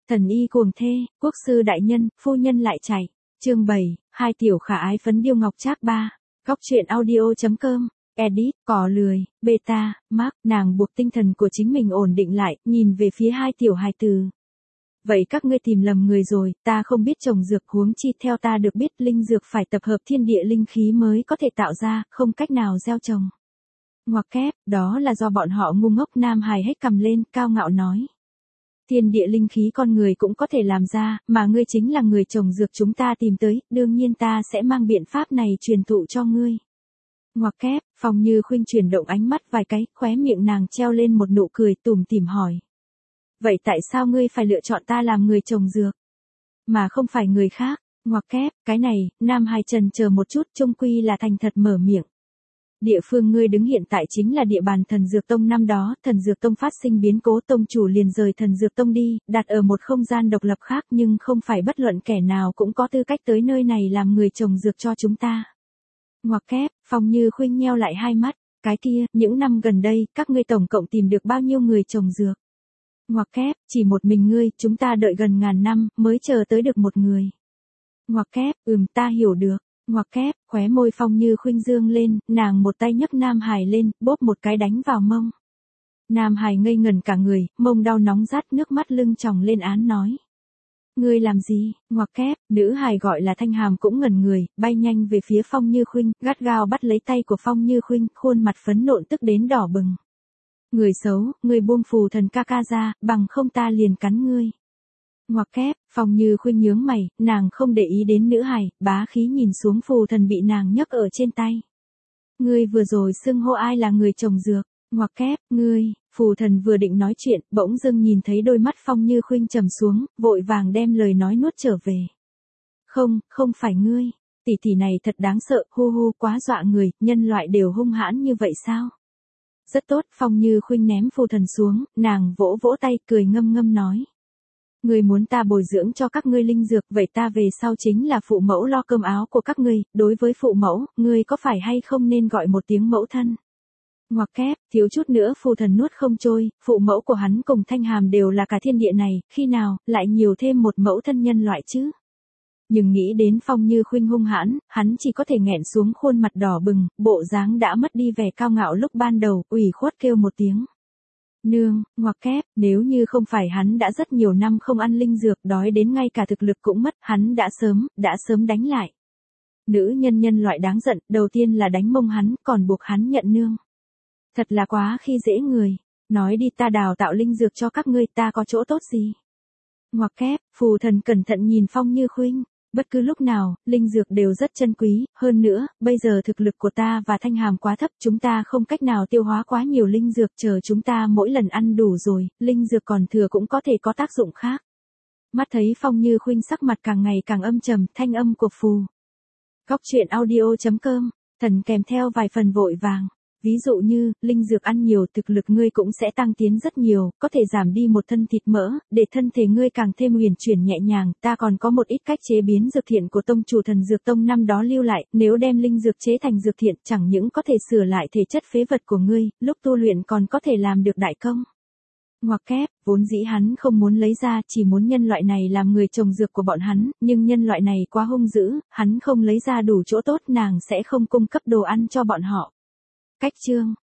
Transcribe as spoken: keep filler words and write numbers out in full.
Thần y cuồng thê, quốc sư đại nhân, phu nhân lại chạy. Chương bảy, hai tiểu khả ái phấn điêu ngọc trác ba. Góc truyện audio.com. Edit, cỏ lười, beta, Mark, nàng buộc tinh thần của chính mình ổn định lại, nhìn về phía hai tiểu hài tử. Vậy các ngươi tìm lầm người rồi, ta không biết trồng dược, huống chi theo ta được biết linh dược phải tập hợp thiên địa linh khí mới có thể tạo ra, không cách nào gieo trồng. Ngoặc kép, đó là do bọn họ ngu ngốc. Nam hài hét cầm lên, cao ngạo nói. Thiên địa linh khí con người cũng có thể làm ra, mà ngươi chính là người trồng dược chúng ta tìm tới, đương nhiên ta sẽ mang biện pháp này truyền thụ cho ngươi. Ngoặc kép, Phong Như Khuynh chuyển động ánh mắt vài cái, khóe miệng nàng treo lên một nụ cười tủm tỉm hỏi. Vậy tại sao ngươi phải lựa chọn ta làm người trồng dược, mà không phải người khác? Ngoặc kép, cái này, Nam hài trần chờ một chút, chung quy là thành thật mở miệng. Địa phương ngươi đứng hiện tại chính là địa bàn Thần Dược Tông năm đó, Thần Dược Tông phát sinh biến cố, tông chủ liền rời Thần Dược Tông đi, đặt ở một không gian độc lập khác, nhưng không phải bất luận kẻ nào cũng có tư cách tới nơi này làm người trồng dược cho chúng ta. Ngoặc kép, Phong Như Khuynh nheo lại hai mắt, cái kia, những năm gần đây, các ngươi tổng cộng tìm được bao nhiêu người trồng dược? Ngoặc kép, chỉ một mình ngươi, chúng ta đợi gần ngàn năm, mới chờ tới được một người. Ngoặc kép, ừm, ta hiểu được. Ngoặc kép, khóe môi Phong Như Khuynh dương lên, nàng một tay nhấc Nam hài lên, bóp một cái đánh vào mông. Nam hài ngây ngẩn cả người, mông đau nóng rát, nước mắt lưng tròng lên án nói. Ngươi làm gì? Ngoặc kép, nữ hài gọi là Thanh Hàm cũng ngẩn người, bay nhanh về phía Phong Như Khuynh, gắt gao bắt lấy tay của Phong Như Khuynh, khuôn mặt phấn nộn tức đến đỏ bừng. Người xấu, ngươi buông phù thần ca ca ra, bằng không ta liền cắn ngươi. Ngoặc kép, Phong Như Khuynh nhướng mày, nàng không để ý đến nữ hài, bá khí nhìn xuống phù thần bị nàng nhấc ở trên tay. Ngươi vừa rồi xưng hô ai là người trồng dược? Ngoặc kép, ngươi, phù thần vừa định nói chuyện, bỗng dưng nhìn thấy đôi mắt Phong Như Khuynh trầm xuống, vội vàng đem lời nói nuốt trở về. Không, không phải ngươi, tỷ tỷ này thật đáng sợ, hu hu quá dọa người, nhân loại đều hung hãn như vậy sao? Rất tốt, Phong Như Khuynh ném phù thần xuống, nàng vỗ vỗ tay cười ngâm ngâm nói. Ngươi muốn ta bồi dưỡng cho các ngươi linh dược, vậy ta về sau chính là phụ mẫu lo cơm áo của các ngươi, đối với phụ mẫu, ngươi có phải hay không nên gọi một tiếng mẫu thân? Ngoặc kép, thiếu chút nữa phù thần nuốt không trôi, phụ mẫu của hắn cùng Thanh Hàm đều là cả thiên địa này, khi nào, lại nhiều thêm một mẫu thân nhân loại chứ? Nhưng nghĩ đến Phong Như Khuynh hung hãn, hắn chỉ có thể nghẹn xuống khuôn mặt đỏ bừng, bộ dáng đã mất đi vẻ cao ngạo lúc ban đầu, ủy khuất kêu một tiếng. Nương, ngoặc kép, nếu như không phải hắn đã rất nhiều năm không ăn linh dược, đói đến ngay cả thực lực cũng mất, hắn đã sớm, đã sớm đánh lại. Nữ nhân nhân loại đáng giận, đầu tiên là đánh mông hắn, còn buộc hắn nhận nương. Thật là quá khi dễ người, nói đi ta đào tạo linh dược cho các ngươi, ta có chỗ tốt gì? Ngoặc kép, phù thần cẩn thận nhìn Phong Như Khuynh. Bất cứ lúc nào, linh dược đều rất chân quý, hơn nữa, bây giờ thực lực của ta và Thanh Hàm quá thấp, chúng ta không cách nào tiêu hóa quá nhiều linh dược, chờ chúng ta mỗi lần ăn đủ rồi, linh dược còn thừa cũng có thể có tác dụng khác. Mắt thấy Phong Như Khuynh sắc mặt càng ngày càng âm trầm, thanh âm của phù. Góc truyện audio.com, thần kèm theo vài phần vội vàng. Ví dụ như, linh dược ăn nhiều, thực lực ngươi cũng sẽ tăng tiến rất nhiều, có thể giảm đi một thân thịt mỡ, để thân thể ngươi càng thêm huyền chuyển nhẹ nhàng, ta còn có một ít cách chế biến dược thiện của tông chủ Thần Dược Tông năm đó lưu lại, nếu đem linh dược chế thành dược thiện, chẳng những có thể sửa lại thể chất phế vật của ngươi, lúc tu luyện còn có thể làm được đại công. Ngoặc kép, vốn dĩ hắn không muốn lấy ra, chỉ muốn nhân loại này làm người trồng dược của bọn hắn, nhưng nhân loại này quá hung dữ, hắn không lấy ra đủ chỗ tốt, nàng sẽ không cung cấp đồ ăn cho bọn họ. Cách chương